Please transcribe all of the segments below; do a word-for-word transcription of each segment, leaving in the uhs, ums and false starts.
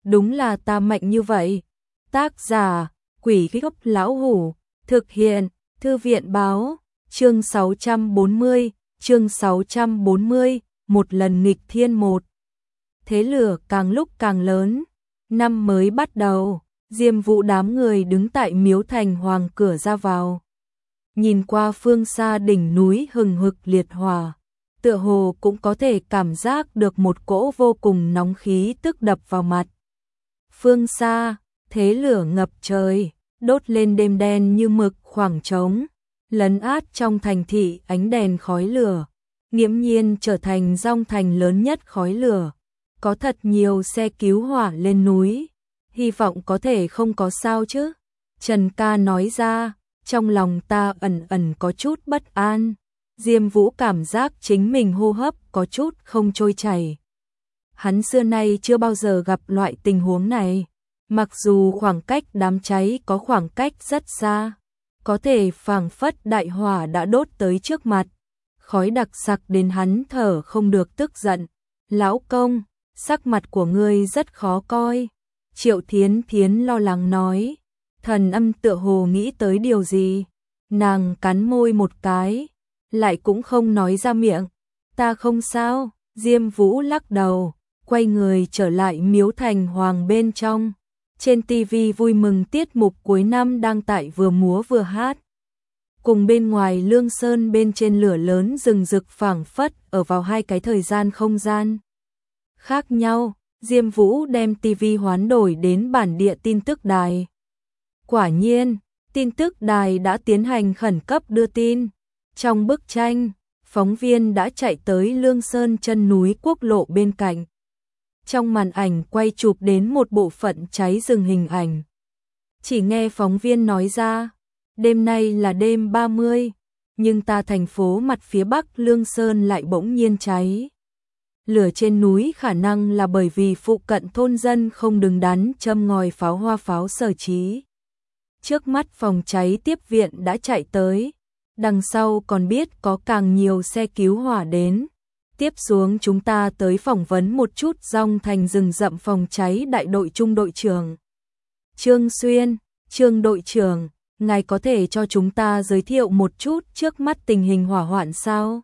đúng là ta mạnh như vậy. Tác giả, Quỷ Gốc Lão Hủ, thực hiện, Thư viện báo, chương sáu trăm bốn mươi, chương sáu trăm bốn mươi, một lần nghịch thiên một. Thế lửa càng lúc càng lớn, năm mới bắt đầu, Diêm Vũ đám người đứng tại Miếu Thành Hoàng cửa ra vào. Nhìn qua phương xa đỉnh núi hừng hực liệt hỏa, tựa hồ cũng có thể cảm giác được một cỗ vô cùng nóng khí tức đập vào mặt. Phương xa, thế lửa ngập trời, đốt lên đêm đen như mực khoảng trống, lấn át trong thành thị ánh đèn khói lửa, nghiễm nhiên trở thành dòng thành lớn nhất khói lửa. Có thật nhiều xe cứu hỏa lên núi, hy vọng có thể không có sao chứ. Trần Ca nói ra, trong lòng ta ẩn ẩn có chút bất an. Diêm Vũ cảm giác chính mình hô hấp có chút không trôi chảy. Hắn xưa nay chưa bao giờ gặp loại tình huống này. Mặc dù khoảng cách đám cháy có khoảng cách rất xa, có thể phảng phất đại hỏa đã đốt tới trước mặt. Khói đặc sặc đến hắn thở không được tức giận. Lão công, sắc mặt của ngươi rất khó coi. Triệu Thiến Thiến lo lắng nói. Thần Âm tựa hồ nghĩ tới điều gì. Nàng cắn môi một cái, lại cũng không nói ra miệng. Ta không sao. Diêm Vũ lắc đầu, quay người trở lại Miếu Thành Hoàng bên trong. Trên ti vi vui mừng tiết mục cuối năm đang tại vừa múa vừa hát. Cùng bên ngoài Lương Sơn bên trên lửa lớn rừng rực phảng phất ở vào hai cái thời gian không gian khác nhau. Diêm Vũ đem ti vi hoán đổi đến bản địa tin tức đài. Quả nhiên, tin tức đài đã tiến hành khẩn cấp đưa tin. Trong bức tranh, phóng viên đã chạy tới Lương Sơn chân núi quốc lộ bên cạnh. Trong màn ảnh quay chụp đến một bộ phận cháy rừng hình ảnh. Chỉ nghe phóng viên nói ra, đêm nay là đêm ba mươi, nhưng ta thành phố mặt phía bắc Lương Sơn lại bỗng nhiên cháy. Lửa trên núi khả năng là bởi vì phụ cận thôn dân không đứng đắn châm ngòi pháo hoa pháo sở trí. Trước mắt phòng cháy tiếp viện đã chạy tới, đằng sau còn biết có càng nhiều xe cứu hỏa đến. Tiếp xuống chúng ta tới phỏng vấn một chút dòng thành rừng rậm phòng cháy đại đội trung đội trưởng Trương Xuyên. Trương đội trưởng, ngài có thể cho chúng ta giới thiệu một chút trước mắt tình hình hỏa hoạn sao?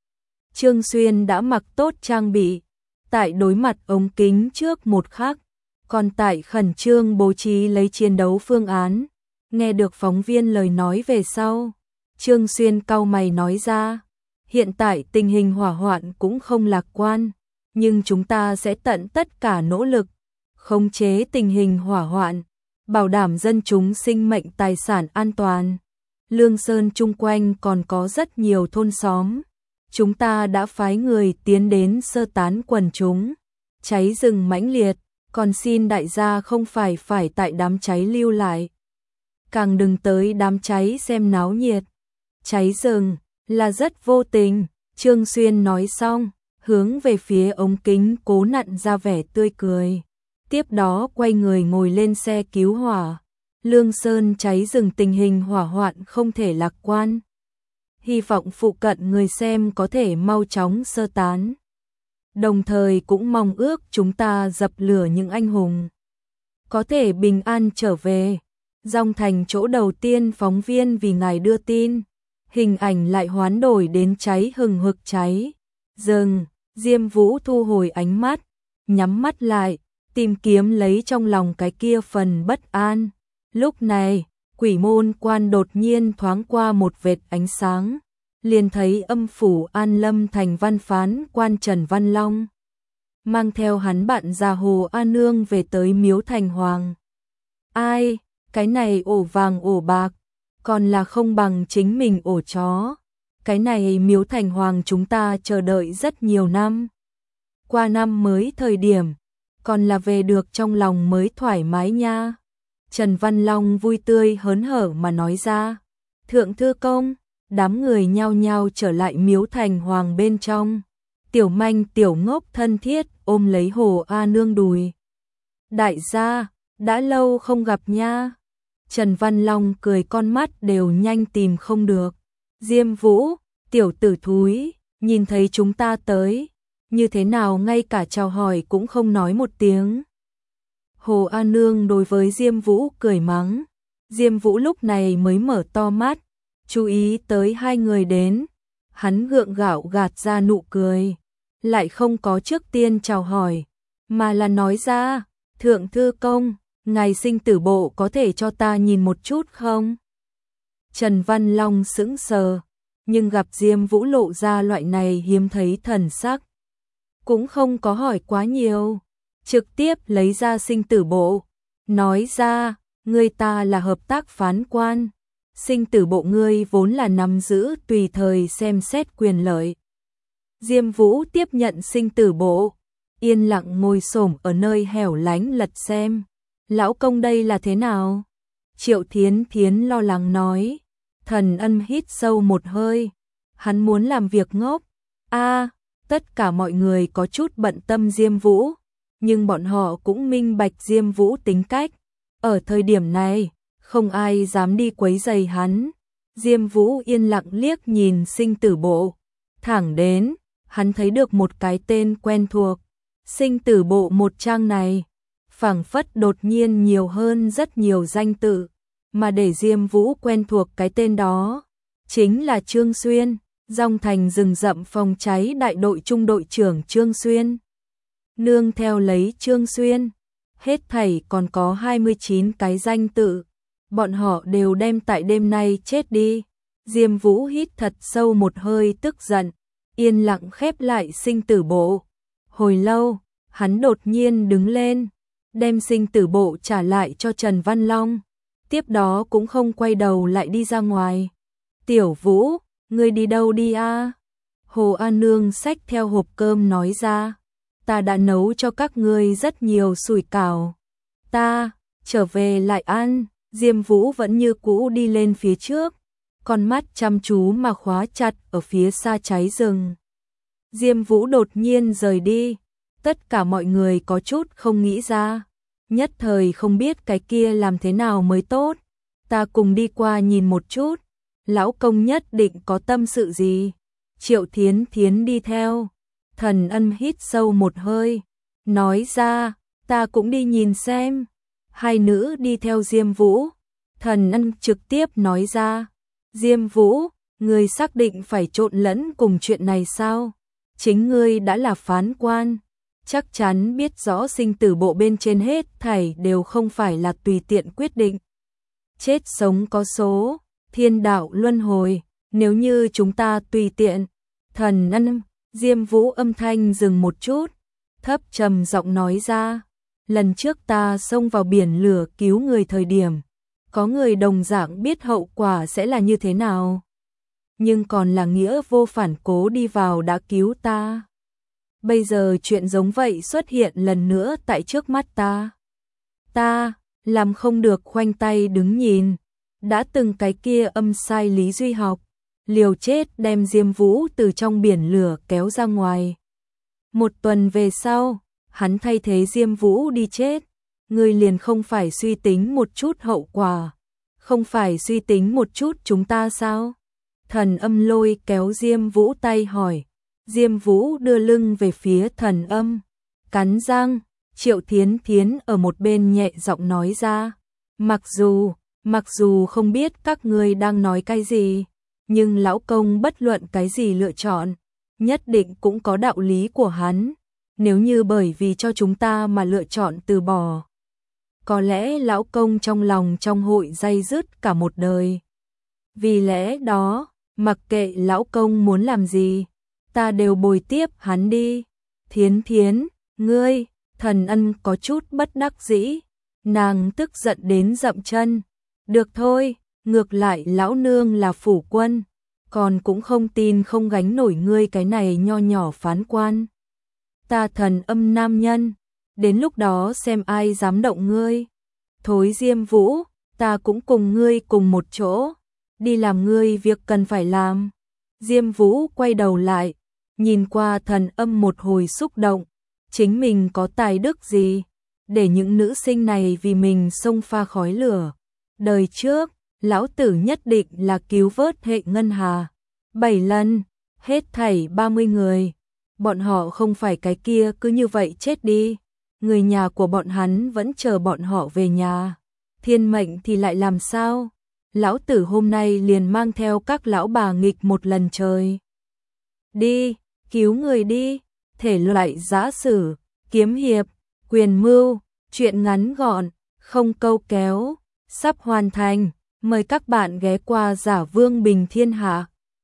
Trương Xuyên đã mặc tốt trang bị, tại đối mặt ống kính trước một khắc, còn tại khẩn trương bố trí lấy chiến đấu phương án. Nghe được phóng viên lời nói về sau, Trương Xuyên cau mày nói ra, hiện tại tình hình hỏa hoạn cũng không lạc quan, nhưng chúng ta sẽ tận tất cả nỗ lực khống chế tình hình hỏa hoạn, bảo đảm dân chúng sinh mệnh tài sản an toàn. Lương Sơn chung quanh còn có rất nhiều thôn xóm, chúng ta đã phái người tiến đến sơ tán quần chúng. Cháy rừng mãnh liệt, còn xin đại gia không phải phải tại đám cháy lưu lại, càng đừng tới đám cháy xem náo nhiệt. Cháy rừng là rất vô tình. Trương Xuyên nói xong, hướng về phía ống kính cố nặn ra vẻ tươi cười. Tiếp đó quay người ngồi lên xe cứu hỏa. Lương Sơn cháy rừng tình hình hỏa hoạn không thể lạc quan. Hy vọng phụ cận người xem có thể mau chóng sơ tán. Đồng thời cũng mong ước chúng ta dập lửa những anh hùng có thể bình an trở về. Dòng thành chỗ đầu tiên phóng viên vì ngài đưa tin, hình ảnh lại hoán đổi đến cháy hừng hực cháy rừng. Diêm Vũ thu hồi ánh mắt, nhắm mắt lại, tìm kiếm lấy trong lòng cái kia phần bất an. Lúc này, quỷ môn quan đột nhiên thoáng qua một vệt ánh sáng, liền thấy âm phủ An Lâm thành văn phán quan Trần Văn Long mang theo hắn bạn già Hồ A Nương về tới Miếu Thành Hoàng. Ai, cái này ổ vàng ổ bạc, còn là không bằng chính mình ổ chó. Cái này Miếu Thành Hoàng chúng ta chờ đợi rất nhiều năm. Qua năm mới thời điểm, còn là về được trong lòng mới thoải mái nha. Trần Văn Long vui tươi hớn hở mà nói ra. Thượng thư công, đám người nhao nhao trở lại Miếu Thành Hoàng bên trong. Tiểu Manh tiểu ngốc thân thiết ôm lấy Hồ A Nương đùi. Đại gia, đã lâu không gặp nha. Trần Văn Long cười con mắt đều nhanh tìm không được. Diêm Vũ, tiểu tử thúi, nhìn thấy chúng ta tới, như thế nào ngay cả chào hỏi cũng không nói một tiếng. Hồ An Nương đối với Diêm Vũ cười mắng. Diêm Vũ lúc này mới mở to mắt, chú ý tới hai người đến. Hắn gượng gạo gạt ra nụ cười, lại không có trước tiên chào hỏi, mà là nói ra, Thượng Thư Công, ngài sinh tử bộ có thể cho ta nhìn một chút không? Trần Văn Long sững sờ, nhưng gặp Diêm Vũ lộ ra loại này hiếm thấy thần sắc, cũng không có hỏi quá nhiều, trực tiếp lấy ra sinh tử bộ, nói ra, ngươi ta là hợp tác phán quan, sinh tử bộ ngươi vốn là nắm giữ tùy thời xem xét quyền lợi. Diêm Vũ tiếp nhận sinh tử bộ, yên lặng ngồi xổm ở nơi hẻo lánh lật xem, lão công đây là thế nào? Triệu Thiến Thiến lo lắng nói. Thần Ân hít sâu một hơi, hắn muốn làm việc ngốc. A, tất cả mọi người có chút bận tâm Diêm Vũ, nhưng bọn họ cũng minh bạch Diêm Vũ tính cách. Ở thời điểm này, không ai dám đi quấy rầy hắn. Diêm Vũ yên lặng liếc nhìn sinh tử bộ, thẳng đến, hắn thấy được một cái tên quen thuộc. Sinh tử bộ một trang này, phảng phất đột nhiên nhiều hơn rất nhiều danh tự. Mà để Diêm Vũ quen thuộc cái tên đó, chính là Trương Xuyên, Dòng Thành rừng rậm phòng cháy đại đội trung đội trưởng Trương Xuyên. Nương theo lấy Trương Xuyên, hết thảy còn có hai mươi chín cái danh tự, bọn họ đều đem tại đêm nay chết đi. Diêm Vũ hít thật sâu một hơi tức giận, yên lặng khép lại sinh tử bộ. Hồi lâu, hắn đột nhiên đứng lên, đem sinh tử bộ trả lại cho Trần Văn Long. Tiếp đó cũng không quay đầu lại đi ra ngoài. Tiểu Vũ, ngươi đi đâu đi a? Hồ An Nương xách theo hộp cơm nói ra. Ta đã nấu cho các ngươi rất nhiều sủi cảo. Ta, trở về lại ăn. Diêm Vũ vẫn như cũ đi lên phía trước, con mắt chăm chú mà khóa chặt ở phía xa cháy rừng. Diêm Vũ đột nhiên rời đi, tất cả mọi người có chút không nghĩ ra. Nhất thời không biết cái kia làm thế nào mới tốt. Ta cùng đi qua nhìn một chút. Lão công nhất định có tâm sự gì. Triệu Thiến Thiến đi theo. Thần Ân hít sâu một hơi, nói ra, ta cũng đi nhìn xem. Hai nữ đi theo Diêm Vũ. Thần Ân trực tiếp nói ra, Diêm Vũ, ngươi xác định phải trộn lẫn cùng chuyện này sao? Chính ngươi đã là phán quan, chắc chắn biết rõ sinh tử bộ bên trên hết thảy đều không phải là tùy tiện quyết định. Chết sống có số, thiên đạo luân hồi, nếu như chúng ta tùy tiện. Thần Ân, Diêm Vũ âm thanh dừng một chút, thấp trầm giọng nói ra, lần trước ta xông vào biển lửa cứu người thời điểm, có người đồng dạng biết hậu quả sẽ là như thế nào, nhưng còn là nghĩa vô phản cố đi vào đã cứu ta. Bây giờ chuyện giống vậy xuất hiện lần nữa tại trước mắt ta. Ta, làm không được khoanh tay đứng nhìn, đã từng cái kia âm sai Lý Duy Học, liều chết đem Diêm Vũ từ trong biển lửa kéo ra ngoài. Một tuần về sau, hắn thay thế Diêm Vũ đi chết, người liền không phải suy tính một chút hậu quả, không phải suy tính một chút chúng ta sao? Thần Âm lôi kéo Diêm Vũ tay hỏi. Diêm Vũ đưa lưng về phía Thần Âm, cắn răng. Triệu Thiến Thiến ở một bên nhẹ giọng nói ra, mặc dù, mặc dù không biết các ngươi đang nói cái gì, nhưng lão công bất luận cái gì lựa chọn, nhất định cũng có đạo lý của hắn. Nếu như bởi vì cho chúng ta mà lựa chọn từ bỏ, có lẽ lão công trong lòng trong hội day dứt cả một đời. Vì lẽ đó, mặc kệ lão công muốn làm gì, ta đều bồi tiếp hắn đi. Thiến Thiến, ngươi, Thần Ân có chút bất đắc dĩ, nàng tức giận đến dậm chân. Được thôi, ngược lại lão nương là phủ quân, còn cũng không tin không gánh nổi ngươi cái này nho nhỏ phán quan. Ta Thần Âm nam nhân, đến lúc đó xem ai dám động ngươi. Thối Diêm Vũ, ta cũng cùng ngươi cùng một chỗ, đi làm ngươi việc cần phải làm. Diêm Vũ quay đầu lại, nhìn qua Thần Âm một hồi xúc động, chính mình có tài đức gì, để những nữ sinh này vì mình xông pha khói lửa. Đời trước, lão tử nhất định là cứu vớt hệ ngân hà. Bảy lần, hết thảy ba mươi người. Bọn họ không phải cái kia cứ như vậy chết đi. người nhà của bọn hắn vẫn chờ bọn họ về nhà. Thiên mệnh thì lại làm sao? Lão tử hôm nay liền mang theo các lão bà nghịch một lần trời. Đi, cứu người đi, thể loại giã sử, kiếm hiệp, quyền mưu, chuyện ngắn gọn, không câu kéo, sắp hoàn thành. Mời các bạn ghé qua Giả Vương Bình Thiên Hạ.